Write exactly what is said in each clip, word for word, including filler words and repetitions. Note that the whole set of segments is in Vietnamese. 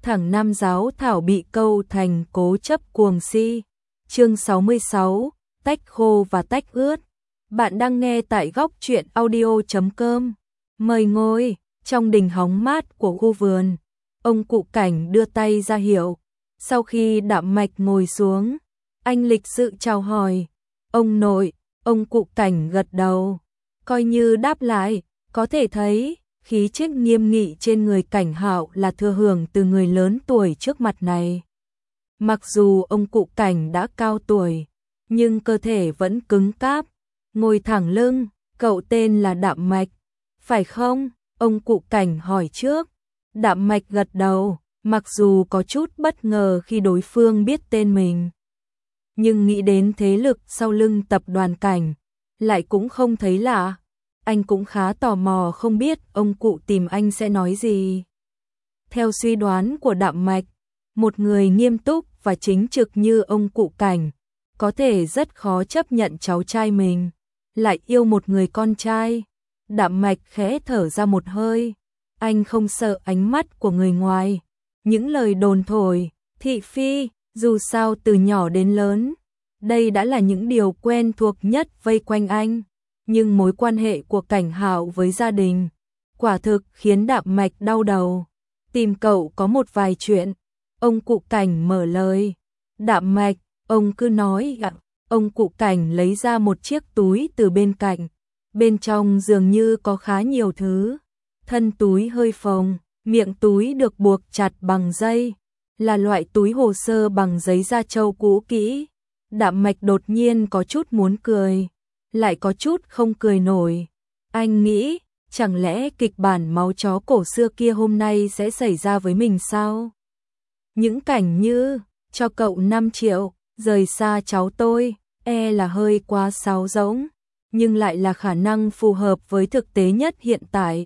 thẳng nam giáo thảo bị câu thành cố chấp cuồng si. Chương sáu mươi sáu, tách khô và tách ướt. Bạn đang nghe tại góc truyện audio chấm com. Mời ngồi. Trong đình hóng mát của khu vườn, ông cụ Cảnh đưa tay ra hiệu. Sau khi Đạm Mạch ngồi xuống, anh lịch sự chào hỏi. Ông nội. Ông cụ Cảnh gật đầu, coi như đáp lại. Có thể thấy khí chất nghiêm nghị trên người Cảnh Hạo là thừa hưởng từ người lớn tuổi trước mặt này. Mặc dù ông cụ Cảnh đã cao tuổi, nhưng cơ thể vẫn cứng cáp, ngồi thẳng lưng. Cậu tên là Đạm Mạch, phải không? Ông cụ Cảnh hỏi trước. Đạm Mạch gật đầu, mặc dù có chút bất ngờ khi đối phương biết tên mình. Nhưng nghĩ đến thế lực sau lưng tập đoàn Cảnh, lại cũng không thấy lạ. Anh cũng khá tò mò không biết ông cụ tìm anh sẽ nói gì. Theo suy đoán của Đạm Mạch, một người nghiêm túc và chính trực như ông cụ Cảnh, có thể rất khó chấp nhận cháu trai mình lại yêu một người con trai. Đạm Mạch khẽ thở ra một hơi. Anh không sợ ánh mắt của người ngoài, những lời đồn thổi, thị phi. Dù sao từ nhỏ đến lớn, đây đã là những điều quen thuộc nhất vây quanh anh. Nhưng mối quan hệ của Cảnh Hạo với gia đình quả thực khiến Đạm Mạch đau đầu. Tìm cậu có một vài chuyện. Ông cụ Cảnh mở lời. Đạm Mạch, ông cứ nói ạ. Ông cụ Cảnh lấy ra một chiếc túi từ bên cạnh. Bên trong dường như có khá nhiều thứ. Thân túi hơi phồng, miệng túi được buộc chặt bằng dây, là loại túi hồ sơ bằng giấy da trâu cũ kỹ. Đạm Mạch đột nhiên có chút muốn cười, lại có chút không cười nổi. Anh nghĩ, chẳng lẽ kịch bản máu chó cổ xưa kia hôm nay sẽ xảy ra với mình sao? Những cảnh như, cho cậu năm triệu, rời xa cháu tôi, e là hơi quá sáo rỗng, nhưng lại là khả năng phù hợp với thực tế nhất hiện tại.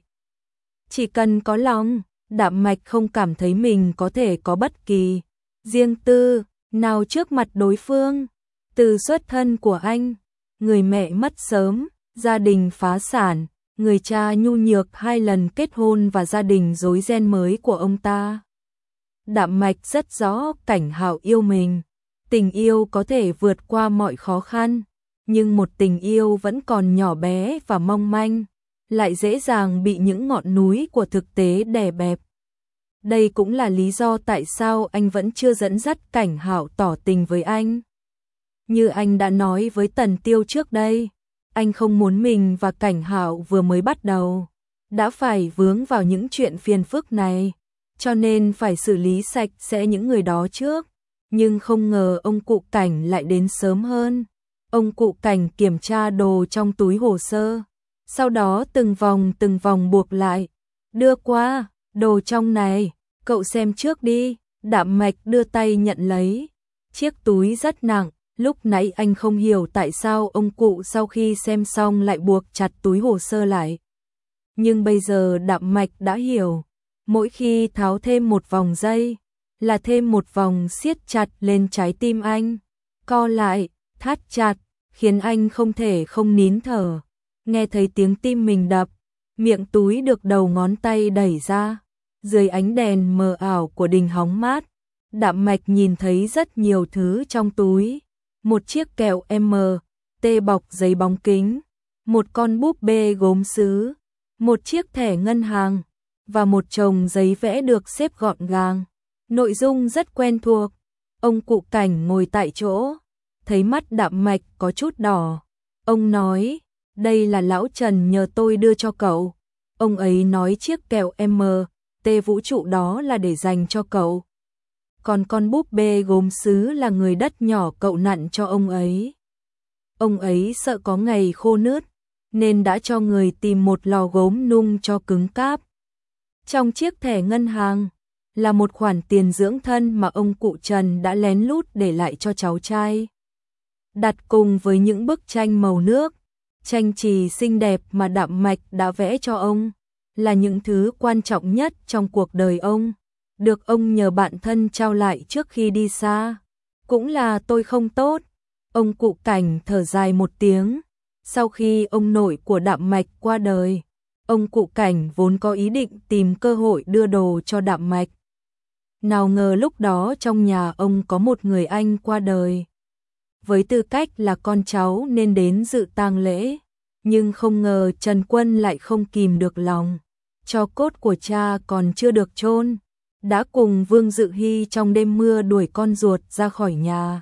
Chỉ cần có lòng, Đạm Mạch không cảm thấy mình có thể có bất kỳ riêng tư nào trước mặt đối phương. Từ xuất thân của anh, người mẹ mất sớm, gia đình phá sản, người cha nhu nhược hai lần kết hôn và gia đình rối ren mới của ông ta. Đạm Mạch rất rõ Cảnh Hạo yêu mình. Tình yêu có thể vượt qua mọi khó khăn, nhưng một tình yêu vẫn còn nhỏ bé và mong manh, lại dễ dàng bị những ngọn núi của thực tế đè bẹp. Đây cũng là lý do tại sao anh vẫn chưa dẫn dắt Cảnh Hạo tỏ tình với anh. Như anh đã nói với Tần Tiêu trước đây, anh không muốn mình và Cảnh Hạo vừa mới bắt đầu đã phải vướng vào những chuyện phiền phức này, cho nên phải xử lý sạch sẽ những người đó trước. Nhưng không ngờ ông cụ Cảnh lại đến sớm hơn. Ông cụ Cảnh kiểm tra đồ trong túi hồ sơ, sau đó từng vòng từng vòng buộc lại, đưa qua. Đồ trong này, cậu xem trước đi. Đạm Mạch đưa tay nhận lấy. Chiếc túi rất nặng, lúc nãy anh không hiểu tại sao ông cụ sau khi xem xong lại buộc chặt túi hồ sơ lại. Nhưng bây giờ Đạm Mạch đã hiểu, mỗi khi tháo thêm một vòng dây, là thêm một vòng siết chặt lên trái tim anh, co lại, thắt chặt, khiến anh không thể không nín thở. Nghe thấy tiếng tim mình đập, miệng túi được đầu ngón tay đẩy ra. Dưới ánh đèn mờ ảo của đình hóng mát, Đạm Mạch nhìn thấy rất nhiều thứ trong túi. Một chiếc kẹo em tê bọc giấy bóng kính, một con búp bê gốm sứ, một chiếc thẻ ngân hàng, và một chồng giấy vẽ được xếp gọn gàng. Nội dung rất quen thuộc. Ông cụ Cảnh ngồi tại chỗ, thấy mắt Đạm Mạch có chút đỏ. Ông nói, đây là lão Trần nhờ tôi đưa cho cậu. Ông ấy nói chiếc kẹo em tê vũ trụ đó là để dành cho cậu. Còn con búp bê gốm sứ là người đất nhỏ cậu nặn cho ông ấy. Ông ấy sợ có ngày khô nứt, nên đã cho người tìm một lò gốm nung cho cứng cáp. Trong chiếc thẻ ngân hàng là một khoản tiền dưỡng thân mà ông cụ Trần đã lén lút để lại cho cháu trai. Đặt cùng với những bức tranh màu nước, tranh chì xinh đẹp mà Đạm Mạch đã vẽ cho ông, là những thứ quan trọng nhất trong cuộc đời ông, được ông nhờ bạn thân trao lại trước khi đi xa. Cũng là tôi không tốt. Ông cụ Cảnh thở dài một tiếng. Sau khi ông nội của Đạm Mạch qua đời, ông cụ Cảnh vốn có ý định tìm cơ hội đưa đồ cho Đạm Mạch. Nào ngờ lúc đó trong nhà ông có một người anh qua đời. Với tư cách là con cháu nên đến dự tang lễ, nhưng không ngờ Trần Quân lại không kìm được lòng. Tro cốt của cha còn chưa được chôn, đã cùng Vương Dự Hy trong đêm mưa đuổi con ruột ra khỏi nhà.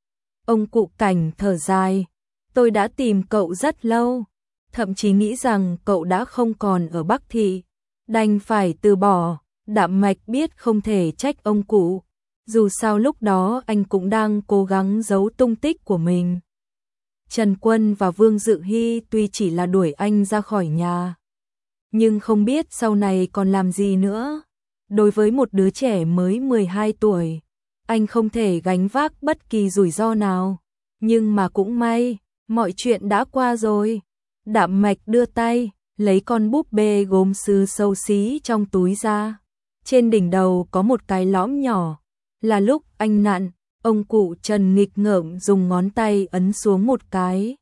Ông cụ Cảnh thở dài, tôi đã tìm cậu rất lâu, thậm chí nghĩ rằng cậu đã không còn ở Bắc Thị, đành phải từ bỏ. Đạm Mạch biết không thể trách ông cụ, dù sao lúc đó anh cũng đang cố gắng giấu tung tích của mình. Trần Quân và Vương Dự Hy tuy chỉ là đuổi anh ra khỏi nhà, nhưng không biết sau này còn làm gì nữa. Đối với một đứa trẻ mới mười hai tuổi, anh không thể gánh vác bất kỳ rủi ro nào. Nhưng mà cũng may, mọi chuyện đã qua rồi. Đạm Mạch đưa tay, lấy con búp bê gốm sứ xấu xí trong túi ra. Trên đỉnh đầu có một cái lõm nhỏ, là lúc anh nặn. Ông cụ Trần nghịch ngợm dùng ngón tay ấn xuống một cái.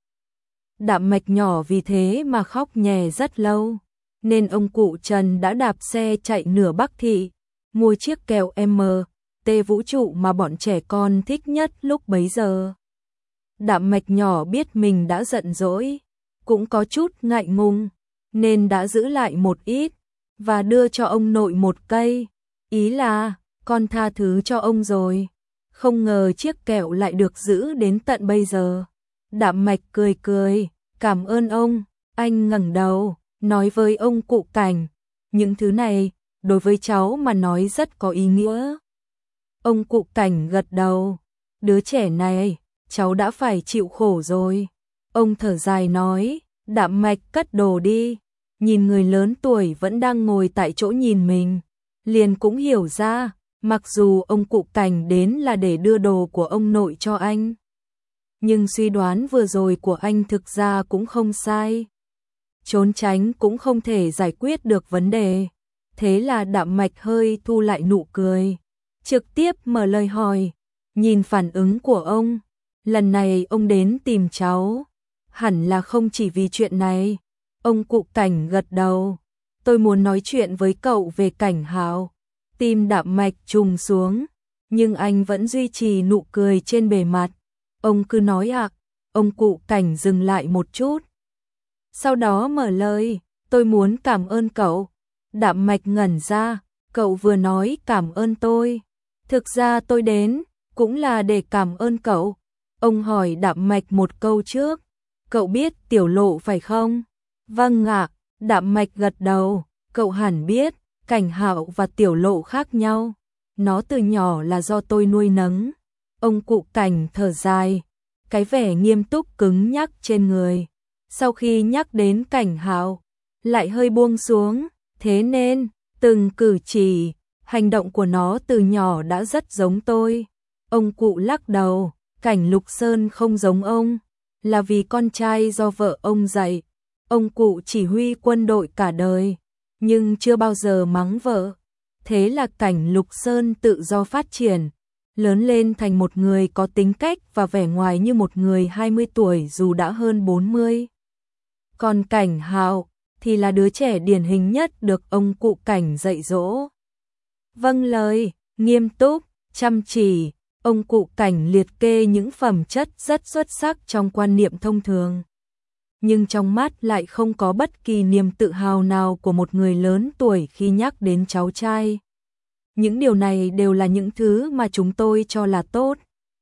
Đạm Mạch nhỏ vì thế mà khóc nhè rất lâu, nên ông cụ Trần đã đạp xe chạy nửa Bắc Thị, mua chiếc kẹo M T vũ trụ mà bọn trẻ con thích nhất lúc bấy giờ. Đạm Mạch nhỏ biết mình đã giận dỗi, cũng có chút ngại ngùng, nên đã giữ lại một ít, và đưa cho ông nội một cây. Ý là, con tha thứ cho ông rồi. Không ngờ chiếc kẹo lại được giữ đến tận bây giờ. Đạm Mạch cười cười, cảm ơn ông. Anh ngẩng đầu, nói với ông cụ Cảnh, những thứ này, đối với cháu mà nói rất có ý nghĩa. Ông cụ Cảnh gật đầu, đứa trẻ này, cháu đã phải chịu khổ rồi. Ông thở dài nói, Đạm Mạch cất đồ đi. Nhìn người lớn tuổi vẫn đang ngồi tại chỗ nhìn mình, liền cũng hiểu ra, mặc dù ông cụ Cảnh đến là để đưa đồ của ông nội cho anh, nhưng suy đoán vừa rồi của anh thực ra cũng không sai. Trốn tránh cũng không thể giải quyết được vấn đề. Thế là Đạm Mạch hơi thu lại nụ cười, trực tiếp mở lời hỏi, nhìn phản ứng của ông, lần này ông đến tìm cháu, hẳn là không chỉ vì chuyện này. Ông cụ Cảnh gật đầu, tôi muốn nói chuyện với cậu về Cảnh Hạo. Tim Đạm Mạch trùng xuống, nhưng anh vẫn duy trì nụ cười trên bề mặt. Ông cứ nói ạ. À. Ông cụ Cảnh dừng lại một chút, sau đó mở lời, tôi muốn cảm ơn cậu. Đạm Mạch ngẩn ra, cậu vừa nói cảm ơn tôi. Thực ra tôi đến, cũng là để cảm ơn cậu. Ông hỏi Đạm Mạch một câu trước, cậu biết Tiểu Lộ phải không? Vâng ạ. Đạm Mạch gật đầu, cậu hẳn biết, Cảnh Hạo và Tiểu Lộ khác nhau. Nó từ nhỏ là do tôi nuôi nấng. Ông cụ Cảnh thở dài, cái vẻ nghiêm túc cứng nhắc trên người. Sau khi nhắc đến Cảnh Hạo, lại hơi buông xuống, thế nên, từng cử chỉ, hành động của nó từ nhỏ đã rất giống tôi. Ông cụ lắc đầu, Cảnh Lục Sơn không giống ông, là vì con trai do vợ ông dạy. Ông cụ chỉ huy quân đội cả đời, nhưng chưa bao giờ mắng vợ. Thế là Cảnh Lục Sơn tự do phát triển, lớn lên thành một người có tính cách và vẻ ngoài như một người hai mươi tuổi dù đã hơn bốn mươi. Còn Cảnh Hạo thì là đứa trẻ điển hình nhất được ông cụ Cảnh dạy dỗ. Vâng lời, nghiêm túc, chăm chỉ. Ông cụ Cảnh liệt kê những phẩm chất rất xuất sắc trong quan niệm thông thường, nhưng trong mắt lại không có bất kỳ niềm tự hào nào của một người lớn tuổi khi nhắc đến cháu trai. Những điều này đều là những thứ mà chúng tôi cho là tốt.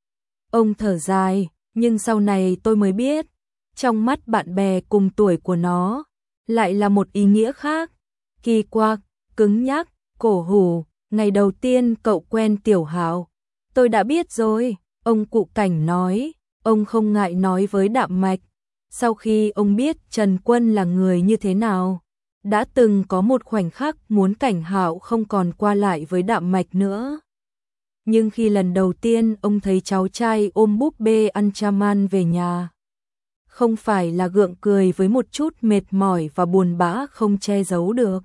Ông thở dài, nhưng sau này tôi mới biết, trong mắt bạn bè cùng tuổi của nó, lại là một ý nghĩa khác. Kỳ quặc, cứng nhắc, cổ hủ. Ngày đầu tiên cậu quen Tiểu Hạo, tôi đã biết rồi, ông cụ Cảnh nói. Ông không ngại nói với Đạm Mạch, sau khi ông biết Trần Quân là người như thế nào, đã từng có một khoảnh khắc muốn Cảnh Hạo không còn qua lại với Đạm Mạch nữa. Nhưng khi lần đầu tiên ông thấy cháu trai ôm búp bê Anchaman về nhà, không phải là gượng cười với một chút mệt mỏi và buồn bã không che giấu được,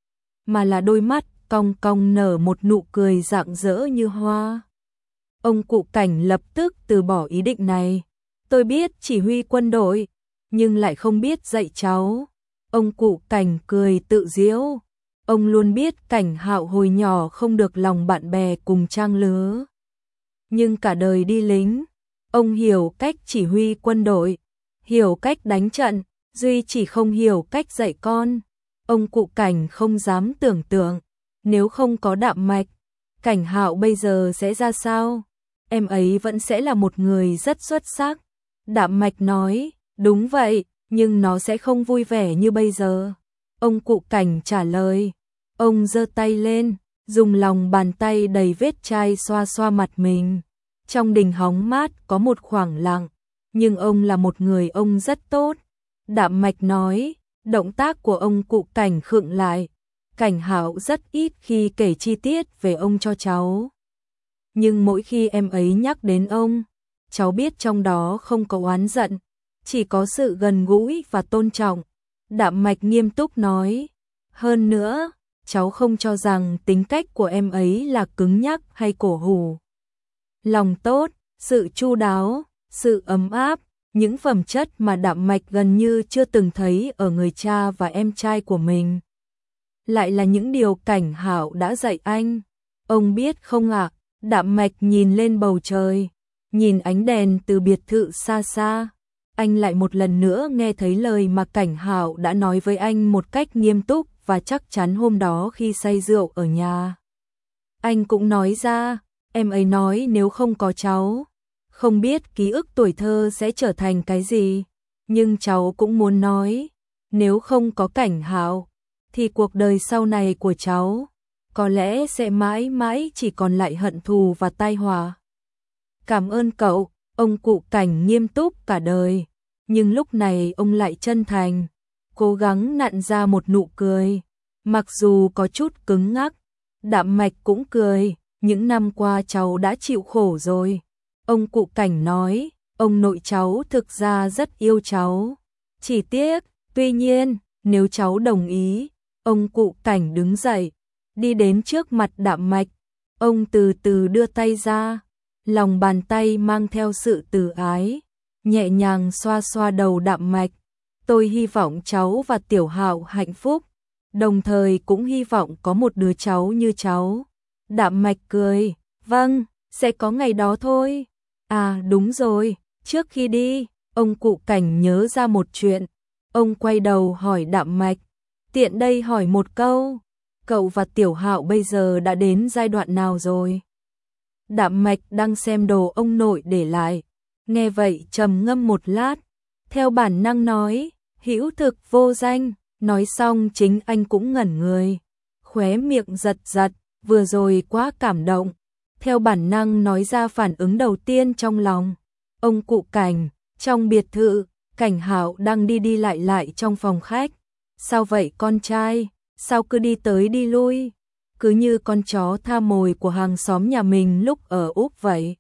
mà là đôi mắt cong cong nở một nụ cười rạng rỡ như hoa. Ông cụ Cảnh lập tức từ bỏ ý định này. Tôi biết chỉ huy quân đội, nhưng lại không biết dạy cháu. Ông cụ Cảnh cười tự giễu. Ông luôn biết Cảnh Hạo hồi nhỏ không được lòng bạn bè cùng trang lứa. Nhưng cả đời đi lính, ông hiểu cách chỉ huy quân đội, hiểu cách đánh trận, duy chỉ không hiểu cách dạy con. Ông cụ Cảnh không dám tưởng tượng, nếu không có Đạm Mạch, Cảnh Hạo bây giờ sẽ ra sao? Em ấy vẫn sẽ là một người rất xuất sắc. Đạm Mạch nói, đúng vậy, nhưng nó sẽ không vui vẻ như bây giờ. Ông cụ Cảnh trả lời, ông giơ tay lên, dùng lòng bàn tay đầy vết chai xoa xoa mặt mình. Trong đình hóng mát có một khoảng lặng, nhưng ông là một người ông rất tốt. Đạm Mạch nói, động tác của ông cụ Cảnh khựng lại. Cảnh Hạo rất ít khi kể chi tiết về ông cho cháu. Nhưng mỗi khi em ấy nhắc đến ông, cháu biết trong đó không có oán giận, chỉ có sự gần gũi và tôn trọng. Đạm Mạch nghiêm túc nói, hơn nữa, cháu không cho rằng tính cách của em ấy là cứng nhắc hay cổ hủ. Lòng tốt, sự chu đáo, sự ấm áp, những phẩm chất mà Đạm Mạch gần như chưa từng thấy ở người cha và em trai của mình. Lại là những điều Cảnh Hạo đã dạy anh. Ông biết không ạ? Đạm Mạch nhìn lên bầu trời, nhìn ánh đèn từ biệt thự xa xa. Anh lại một lần nữa nghe thấy lời mà Cảnh Hạo đã nói với anh một cách nghiêm túc và chắc chắn hôm đó khi say rượu ở nhà. Anh cũng nói ra, em ấy nói nếu không có cháu, không biết ký ức tuổi thơ sẽ trở thành cái gì. Nhưng cháu cũng muốn nói, nếu không có Cảnh Hạo, thì cuộc đời sau này của cháu có lẽ sẽ mãi mãi chỉ còn lại hận thù và tai họa. Cảm ơn cậu, ông cụ Cảnh nghiêm túc cả đời, nhưng lúc này ông lại chân thành, cố gắng nặn ra một nụ cười, mặc dù có chút cứng ngắc. Đạm Mạch cũng cười, những năm qua cháu đã chịu khổ rồi. Ông cụ Cảnh nói, ông nội cháu thực ra rất yêu cháu, chỉ tiếc, tuy nhiên, nếu cháu đồng ý. Ông cụ Cảnh đứng dậy, đi đến trước mặt Đạm Mạch, ông từ từ đưa tay ra, lòng bàn tay mang theo sự từ ái, nhẹ nhàng xoa xoa đầu Đạm Mạch. Tôi hy vọng cháu và Tiểu Hạo hạnh phúc, đồng thời cũng hy vọng có một đứa cháu như cháu. Đạm Mạch cười, vâng, sẽ có ngày đó thôi. À đúng rồi, trước khi đi, ông cụ Cảnh nhớ ra một chuyện. Ông quay đầu hỏi Đạm Mạch, tiện đây hỏi một câu, cậu và Tiểu Hạo bây giờ đã đến giai đoạn nào rồi? Đạm Mạch đang xem đồ ông nội để lại, nghe vậy trầm ngâm một lát, theo bản năng nói, hữu thực vô danh. Nói xong chính anh cũng ngẩn người, khóe miệng giật giật, vừa rồi quá cảm động, theo bản năng nói ra phản ứng đầu tiên trong lòng. Ông cụ Cảnh, trong biệt thự, Cảnh Hạo đang đi đi lại lại trong phòng khách. Sao vậy con trai, sao cứ đi tới đi lui, cứ như con chó tha mồi của hàng xóm nhà mình lúc ở Úc vậy.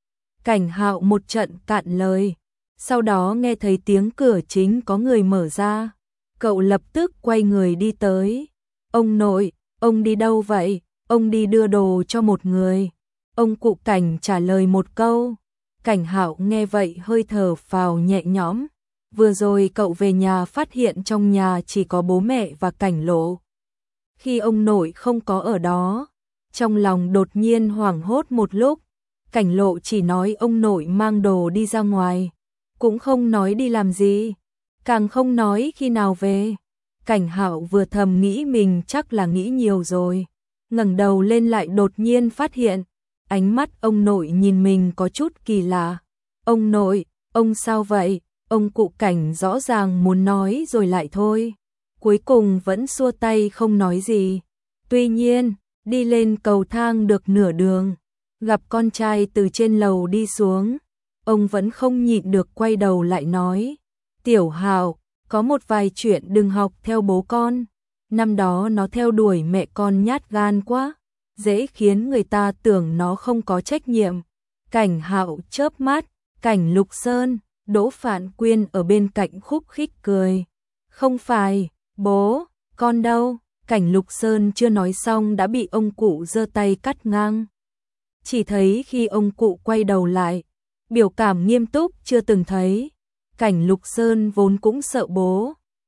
Cảnh Hạo một trận cạn lời, sau đó nghe thấy tiếng cửa chính có người mở ra. Cậu lập tức quay người đi tới. Ông nội, ông đi đâu vậy? Ông đi đưa đồ cho một người. Ông cụ Cảnh trả lời một câu. Cảnh Hạo nghe vậy hơi thở phào nhẹ nhõm. Vừa rồi cậu về nhà phát hiện trong nhà chỉ có bố mẹ và Cảnh Lộ. Khi ông nội không có ở đó, trong lòng đột nhiên hoảng hốt một lúc. Cảnh Lộ chỉ nói ông nội mang đồ đi ra ngoài, cũng không nói đi làm gì, càng không nói khi nào về. Cảnh Hạo vừa thầm nghĩ mình chắc là nghĩ nhiều rồi, ngẩng đầu lên lại đột nhiên phát hiện, ánh mắt ông nội nhìn mình có chút kỳ lạ. Ông nội, ông sao vậy? Ông cụ Cảnh rõ ràng muốn nói rồi lại thôi, cuối cùng vẫn xua tay không nói gì. Tuy nhiên, đi lên cầu thang được nửa đường, gặp con trai từ trên lầu đi xuống, ông vẫn không nhịn được quay đầu lại nói, Tiểu Hạo, có một vài chuyện đừng học theo bố con, năm đó nó theo đuổi mẹ con nhát gan quá, dễ khiến người ta tưởng nó không có trách nhiệm. Cảnh Hạo chớp mắt, Cảnh Lục Sơn, Đỗ Phạn Quyên ở bên cạnh khúc khích cười. Không phải, bố, con đâu? Cảnh Lục Sơn chưa nói xong đã bị ông cụ giơ tay cắt ngang. Chỉ thấy khi ông cụ quay đầu lại, biểu cảm nghiêm túc chưa từng thấy. Cảnh Lục Sơn vốn cũng sợ bố,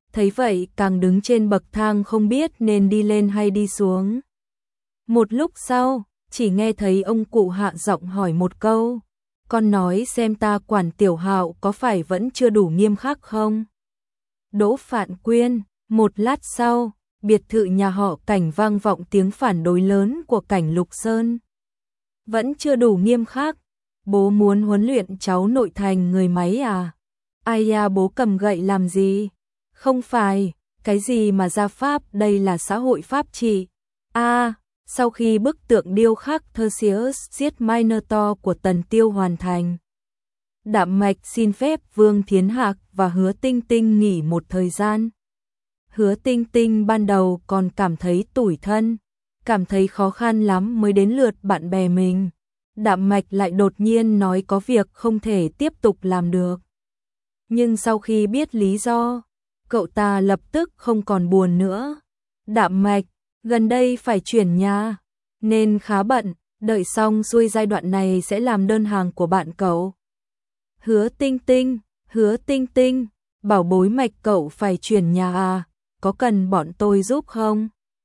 thấy vậy càng đứng trên bậc thang không biết nên đi lên hay đi xuống. Một lúc sau, chỉ nghe thấy ông cụ hạ giọng hỏi một câu, con nói xem ta quản Tiểu Hạo có phải vẫn chưa đủ nghiêm khắc không? Đỗ Phạn Quyên, một lát sau, biệt thự nhà họ Cảnh vang vọng tiếng phản đối lớn của Cảnh Lục Sơn. Vẫn chưa đủ nghiêm khắc, bố muốn huấn luyện cháu nội thành người máy à? Ai da, bố cầm gậy làm gì? Không phải, cái gì mà gia pháp, đây là xã hội pháp trị. A, à, sau khi bức tượng điêu khắc Theseus giết Minotaur của Tần Tiêu hoàn thành, Đạm Mạch xin phép Vương Thiến Hạc và Hứa Tinh Tinh nghỉ một thời gian. Hứa Tinh Tinh ban đầu còn cảm thấy tủi thân, cảm thấy khó khăn lắm mới đến lượt bạn bè mình. Đạm Mạch lại đột nhiên nói có việc không thể tiếp tục làm được. Nhưng sau khi biết lý do, cậu ta lập tức không còn buồn nữa. Đạm Mạch, gần đây phải chuyển nhà, nên khá bận, đợi xong xuôi giai đoạn này sẽ làm đơn hàng của bạn cậu. Hứa Tinh Tinh, Hứa Tinh Tinh, bảo bối Mạch cậu phải chuyển nhà à, có cần bọn tôi giúp không?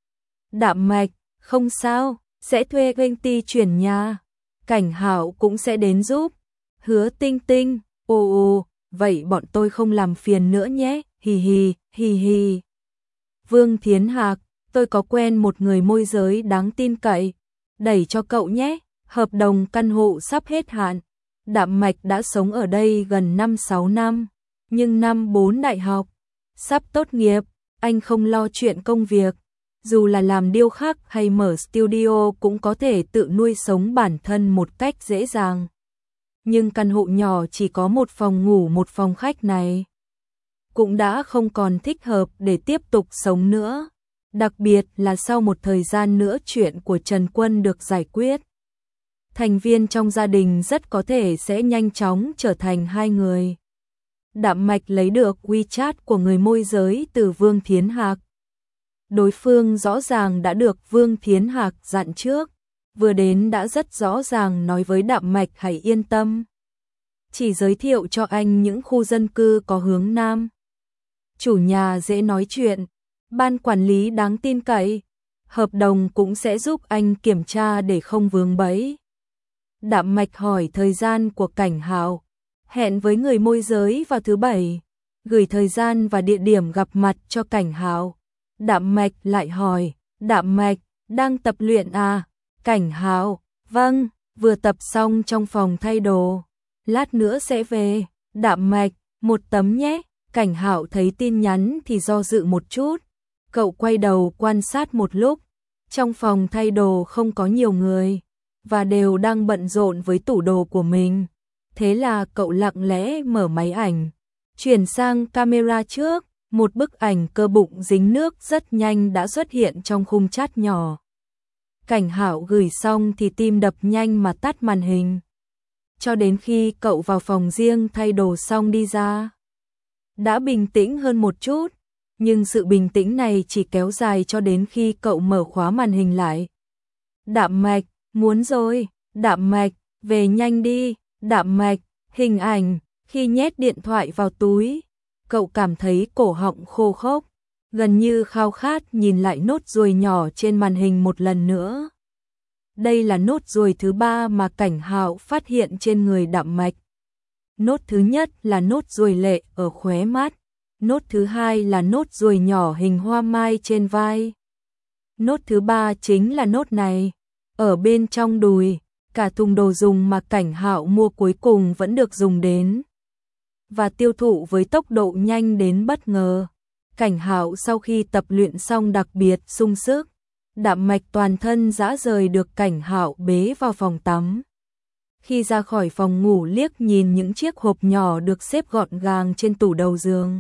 Đạm Mạch, không sao, sẽ thuê công ty chuyển nhà, Cảnh Hạo cũng sẽ đến giúp. Hứa Tinh Tinh, ồ ồ, vậy bọn tôi không làm phiền nữa nhé, hì hì, hì hì. Vương Thiến Hạc, tôi có quen một người môi giới đáng tin cậy, đẩy cho cậu nhé, hợp đồng căn hộ sắp hết hạn. Đạm Mạch đã sống ở đây gần năm sáu năm, nhưng năm bốn đại học, sắp tốt nghiệp, anh không lo chuyện công việc. Dù là làm điêu khắc hay mở studio cũng có thể tự nuôi sống bản thân một cách dễ dàng. Nhưng căn hộ nhỏ chỉ có một phòng ngủ một phòng khách này cũng đã không còn thích hợp để tiếp tục sống nữa. Đặc biệt là sau một thời gian nữa chuyện của Trần Quân được giải quyết, thành viên trong gia đình rất có thể sẽ nhanh chóng trở thành hai người. Đạm Mạch lấy được WeChat của người môi giới từ Vương Thiến Hạc. Đối phương rõ ràng đã được Vương Thiến Hạc dặn trước, vừa đến đã rất rõ ràng nói với Đạm Mạch hãy yên tâm, chỉ giới thiệu cho anh những khu dân cư có hướng Nam. Chủ nhà dễ nói chuyện, ban quản lý đáng tin cậy, hợp đồng cũng sẽ giúp anh kiểm tra để không vướng bẫy. Đạm Mạch hỏi thời gian của Cảnh Hạo, hẹn với người môi giới vào thứ Bảy, gửi thời gian và địa điểm gặp mặt cho Cảnh Hạo. Đạm Mạch lại hỏi, Đạm Mạch, đang tập luyện à? Cảnh Hạo, vâng, vừa tập xong trong phòng thay đồ, lát nữa sẽ về. Đạm Mạch, một tấm nhé. Cảnh Hạo thấy tin nhắn thì do dự một chút, cậu quay đầu quan sát một lúc, trong phòng thay đồ không có nhiều người, và đều đang bận rộn với tủ đồ của mình. Thế là cậu lặng lẽ mở máy ảnh, chuyển sang camera trước, một bức ảnh cơ bụng dính nước rất nhanh đã xuất hiện trong khung chat nhỏ. Cảnh Hạo gửi xong thì tim đập nhanh mà tắt màn hình. Cho đến khi cậu vào phòng riêng thay đồ xong đi ra, đã bình tĩnh hơn một chút, nhưng sự bình tĩnh này chỉ kéo dài cho đến khi cậu mở khóa màn hình lại. Đạm Mạch, muốn rồi. Đạm Mạch, về nhanh đi. Đạm Mạch, hình ảnh, khi nhét điện thoại vào túi, cậu cảm thấy cổ họng khô khốc, gần như khao khát nhìn lại nốt ruồi nhỏ trên màn hình một lần nữa. Đây là nốt ruồi thứ ba mà Cảnh Hạo phát hiện trên người Đạm Mạch. Nốt thứ nhất là nốt ruồi lệ ở khóe mắt, nốt thứ hai là nốt ruồi nhỏ hình hoa mai trên vai. Nốt thứ ba chính là nốt này, ở bên trong đùi. Cả thùng đồ dùng mà Cảnh Hạo mua cuối cùng vẫn được dùng đến và tiêu thụ với tốc độ nhanh đến bất ngờ. Cảnh Hạo sau khi tập luyện xong đặc biệt sung sức, Đạm Mạch toàn thân rã rời được Cảnh Hạo bế vào phòng tắm. Khi ra khỏi phòng ngủ liếc nhìn những chiếc hộp nhỏ được xếp gọn gàng trên tủ đầu giường.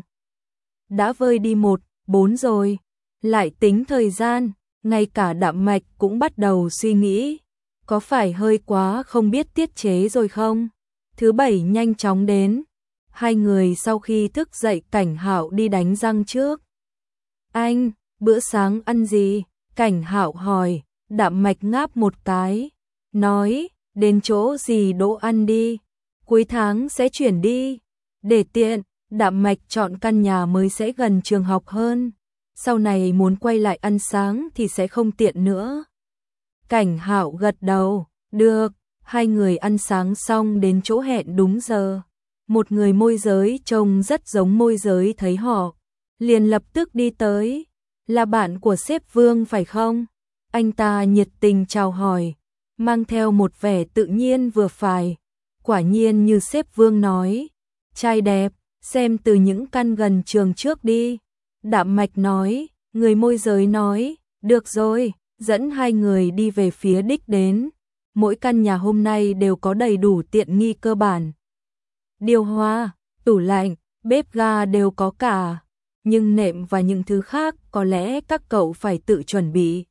Đã vơi đi một, bốn rồi, lại tính thời gian, ngay cả Đạm Mạch cũng bắt đầu suy nghĩ, có phải hơi quá không biết tiết chế rồi không? Thứ Bảy nhanh chóng đến, hai người sau khi thức dậy Cảnh Hạo đi đánh răng trước. Anh, bữa sáng ăn gì? Cảnh Hạo hỏi. Đạm Mạch ngáp một cái, nói, đến chỗ gì đỗ ăn đi, cuối tháng sẽ chuyển đi, để tiện. Đạm Mạch chọn căn nhà mới sẽ gần trường học hơn, sau này muốn quay lại ăn sáng thì sẽ không tiện nữa. Cảnh Hạo gật đầu, được, hai người ăn sáng xong đến chỗ hẹn đúng giờ. Một người môi giới trông rất giống môi giới thấy họ, liền lập tức đi tới. Là bạn của sếp Vương phải không? Anh ta nhiệt tình chào hỏi, mang theo một vẻ tự nhiên vừa phải. Quả nhiên như sếp Vương nói, trai đẹp, xem từ những căn gần trường trước đi. Đạm Mạch nói, người môi giới nói, được rồi, dẫn hai người đi về phía đích đến. Mỗi căn nhà hôm nay đều có đầy đủ tiện nghi cơ bản. Điều hòa, tủ lạnh, bếp ga đều có cả, nhưng nệm và những thứ khác có lẽ các cậu phải tự chuẩn bị.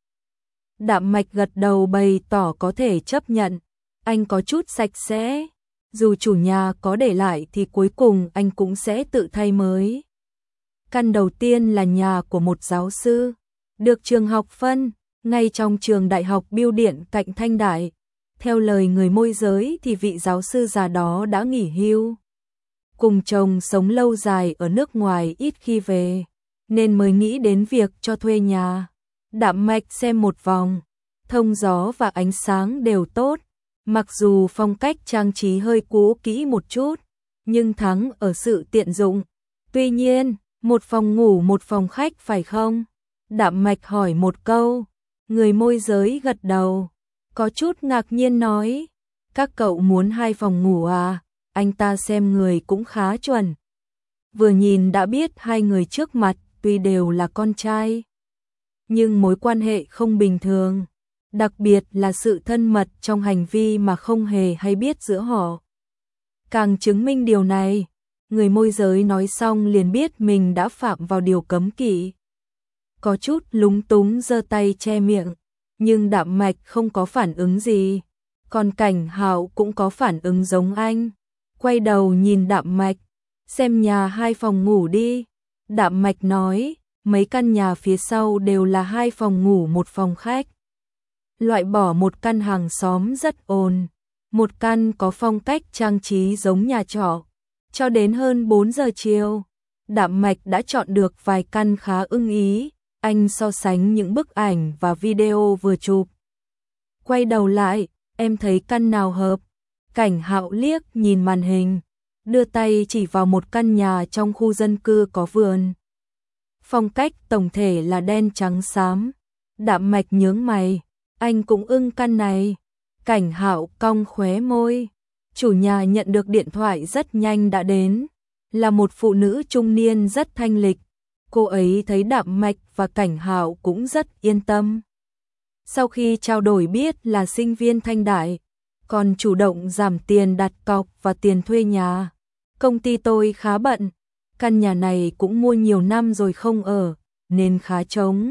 Đạm Mạch gật đầu bày tỏ có thể chấp nhận, anh có chút sạch sẽ, dù chủ nhà có để lại thì cuối cùng anh cũng sẽ tự thay mới. Căn đầu tiên là nhà của một giáo sư, được trường học phân, ngay trong trường đại học Bưu điện cạnh Thanh Đại. Theo lời người môi giới thì vị giáo sư già đó đã nghỉ hưu. Cùng chồng sống lâu dài ở nước ngoài ít khi về, nên mới nghĩ đến việc cho thuê nhà. Đạm Mạch xem một vòng, thông gió và ánh sáng đều tốt. Mặc dù phong cách trang trí hơi cũ kỹ một chút, nhưng thắng ở sự tiện dụng. Tuy nhiên, một phòng ngủ một phòng khách phải không? Đạm Mạch hỏi một câu, người môi giới gật đầu, có chút ngạc nhiên nói, các cậu muốn hai phòng ngủ à? Anh ta xem người cũng khá chuẩn. Vừa nhìn đã biết hai người trước mặt tuy đều là con trai, nhưng mối quan hệ không bình thường. Đặc biệt là sự thân mật trong hành vi mà không hề hay biết giữa họ. Càng chứng minh điều này, người môi giới nói xong liền biết mình đã phạm vào điều cấm kỵ. Có chút lúng túng giơ tay che miệng, nhưng Đạm Mạch không có phản ứng gì. Còn Cảnh Hạo cũng có phản ứng giống anh. Quay đầu nhìn Đạm Mạch, xem nhà hai phòng ngủ đi. Đạm Mạch nói, mấy căn nhà phía sau đều là hai phòng ngủ một phòng khách. Loại bỏ một căn hàng xóm rất ồn, một căn có phong cách trang trí giống nhà trọ. Cho đến hơn bốn giờ chiều, Đạm Mạch đã chọn được vài căn khá ưng ý. Anh so sánh những bức ảnh và video vừa chụp. Quay đầu lại, em thấy căn nào hợp? Cảnh Hạo liếc nhìn màn hình, đưa tay chỉ vào một căn nhà trong khu dân cư có vườn. Phong cách tổng thể là đen trắng xám. Đạm Mạch nhướng mày, anh cũng ưng căn này. Cảnh Hạo cong khóe môi. Chủ nhà nhận được điện thoại rất nhanh đã đến, là một phụ nữ trung niên rất thanh lịch. Cô ấy thấy Đạm Mạch và Cảnh Hạo cũng rất yên tâm. Sau khi trao đổi biết là sinh viên Thanh Đại, còn chủ động giảm tiền đặt cọc và tiền thuê nhà. Công ty tôi khá bận, căn nhà này cũng mua nhiều năm rồi không ở, nên khá trống.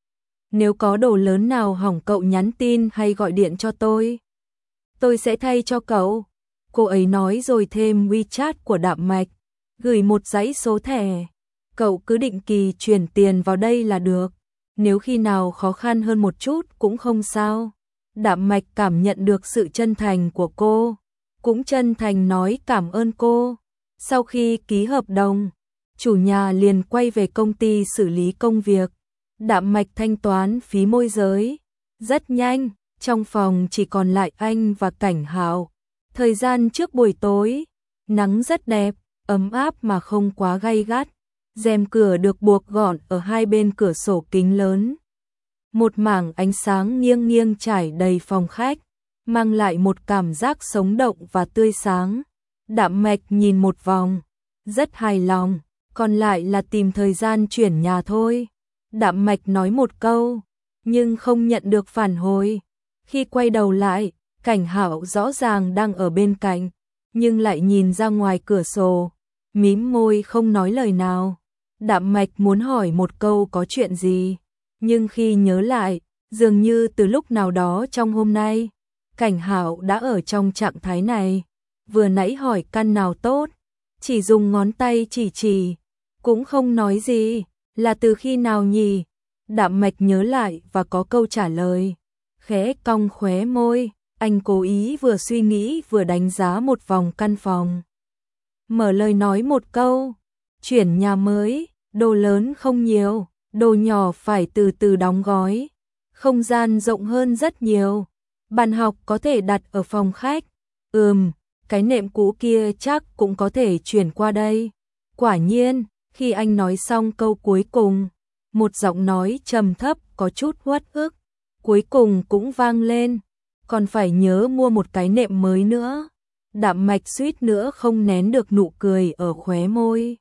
Nếu có đồ lớn nào hỏng cậu nhắn tin hay gọi điện cho tôi. Tôi sẽ thay cho cậu. Cô ấy nói rồi thêm WeChat của Đạm Mạch, gửi một dãy số thẻ. Cậu cứ định kỳ chuyển tiền vào đây là được. Nếu khi nào khó khăn hơn một chút cũng không sao. Đạm Mạch cảm nhận được sự chân thành của cô, cũng chân thành nói cảm ơn cô. Sau khi ký hợp đồng, chủ nhà liền quay về công ty xử lý công việc. Đạm Mạch thanh toán phí môi giới. Rất nhanh, trong phòng chỉ còn lại anh và Cảnh Hạo. Thời gian trước buổi tối, nắng rất đẹp, ấm áp mà không quá gay gắt. Rèm cửa được buộc gọn ở hai bên cửa sổ kính lớn. Một mảng ánh sáng nghiêng nghiêng trải đầy phòng khách, mang lại một cảm giác sống động và tươi sáng. Đạm Mạch nhìn một vòng, rất hài lòng, còn lại là tìm thời gian chuyển nhà thôi. Đạm Mạch nói một câu, nhưng không nhận được phản hồi. Khi quay đầu lại, Cảnh Hạo rõ ràng đang ở bên cạnh, nhưng lại nhìn ra ngoài cửa sổ, mím môi không nói lời nào. Đạm Mạch muốn hỏi một câu có chuyện gì, nhưng khi nhớ lại, dường như từ lúc nào đó trong hôm nay, Cảnh Hạo đã ở trong trạng thái này. Vừa nãy hỏi căn nào tốt, chỉ dùng ngón tay chỉ chỉ, cũng không nói gì, là từ khi nào nhỉ? Đạm Mạch nhớ lại và có câu trả lời, khẽ cong khóe môi, anh cố ý vừa suy nghĩ vừa đánh giá một vòng căn phòng. Mở lời nói một câu, Chuyển nhà mới, đồ lớn không nhiều, đồ nhỏ phải từ từ đóng gói. Không gian rộng hơn rất nhiều. Bàn học có thể đặt ở phòng khách. Ừm, cái nệm cũ kia chắc cũng có thể chuyển qua đây. Quả nhiên, khi anh nói xong câu cuối cùng, một giọng nói trầm thấp có chút uất ức, cuối cùng cũng vang lên. Còn phải nhớ mua một cái nệm mới nữa. Đạm Mạch suýt nữa không nén được nụ cười ở khóe môi.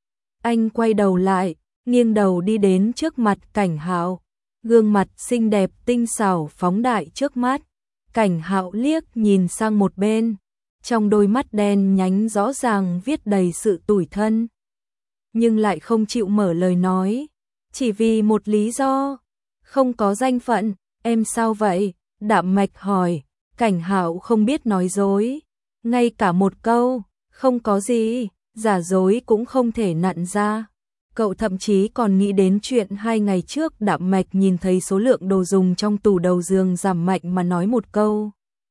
Anh quay đầu lại, nghiêng đầu đi đến trước mặt Cảnh Hạo. Gương mặt xinh đẹp tinh xảo phóng đại trước mắt. Cảnh Hạo liếc nhìn sang một bên, trong đôi mắt đen nhánh rõ ràng viết đầy sự tủi thân. Nhưng lại không chịu mở lời nói, chỉ vì một lý do, không có danh phận. Em sao vậy? Đạm Mạch hỏi. Cảnh Hạo không biết nói dối, ngay cả một câu, không có gì, giả dối cũng không thể nặn ra. Cậu thậm chí còn nghĩ đến chuyện hai ngày trước Đạm Mạch nhìn thấy số lượng đồ dùng trong tủ đầu giường giảm mạnh mà nói một câu.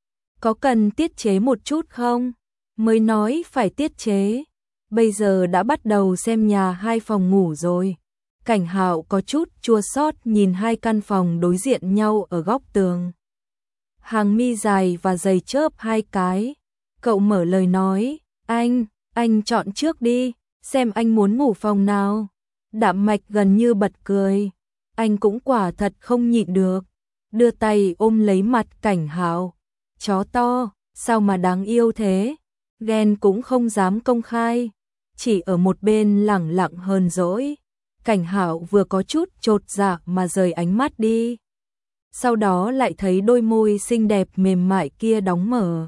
Có cần tiết chế một chút không? Mới nói phải tiết chế. Bây giờ đã bắt đầu xem nhà hai phòng ngủ rồi. Cảnh Hạo có chút chua xót nhìn hai căn phòng đối diện nhau ở góc tường. Hàng mi dài và giày chớp hai cái. Cậu mở lời nói, anh, anh chọn trước đi, xem anh muốn ngủ phòng nào. Đạm Mạch gần như bật cười, anh cũng quả thật không nhịn được, đưa tay ôm lấy mặt Cảnh Hạo. Chó to, sao mà đáng yêu thế, ghen cũng không dám công khai, chỉ ở một bên lẳng lặng hờn dỗi. Cảnh Hạo vừa có chút chột dạ mà rời ánh mắt đi. Sau đó lại thấy đôi môi xinh đẹp mềm mại kia đóng mở.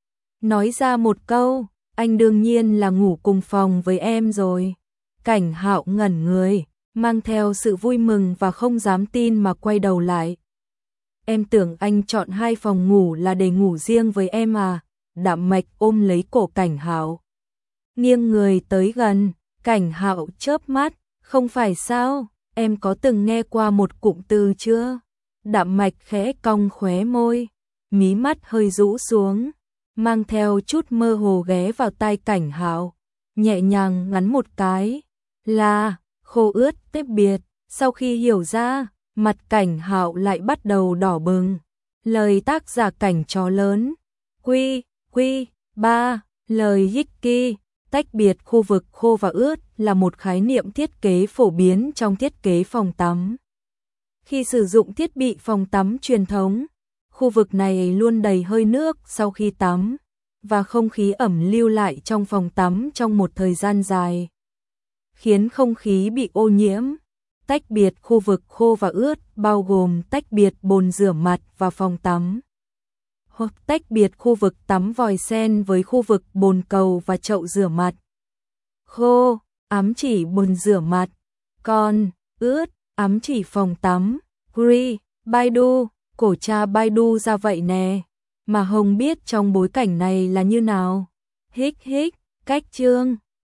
Nói ra một câu, anh đương nhiên là ngủ cùng phòng với em rồi. Cảnh Hạo ngẩn người, mang theo sự vui mừng và không dám tin mà quay đầu lại. Em tưởng anh chọn hai phòng ngủ là để ngủ riêng với em à? Đạm Mạch ôm lấy cổ Cảnh Hạo, nghiêng người tới gần. Cảnh Hạo chớp mắt, không phải sao, em có từng nghe qua một cụm từ chưa? Đạm Mạch khẽ cong khóe môi, mí mắt hơi rũ xuống, mang theo chút mơ hồ ghé vào tai Cảnh Hạo, nhẹ nhàng ngắn một cái, là khô ướt tách biệt. Sau khi hiểu ra, mặt Cảnh Hạo lại bắt đầu đỏ bừng. Lời tác giả Cảnh Chó Lớn, quy, quy, ba, lời Hickey, tách biệt khu vực khô và ướt là một khái niệm thiết kế phổ biến trong thiết kế phòng tắm. Khi sử dụng thiết bị phòng tắm truyền thống, khu vực này luôn đầy hơi nước sau khi tắm, và không khí ẩm lưu lại trong phòng tắm trong một thời gian dài, khiến không khí bị ô nhiễm. Tách biệt khu vực khô và ướt bao gồm tách biệt bồn rửa mặt và phòng tắm, hoặc tách biệt khu vực tắm vòi sen với khu vực bồn cầu và chậu rửa mặt. Khô ám chỉ bồn rửa mặt, còn ướt ám chỉ phòng tắm. Gri, Baidu, cổ cha Baidu ra vậy nè, mà Hồng biết trong bối cảnh này là như nào. Hích hích, cách chương.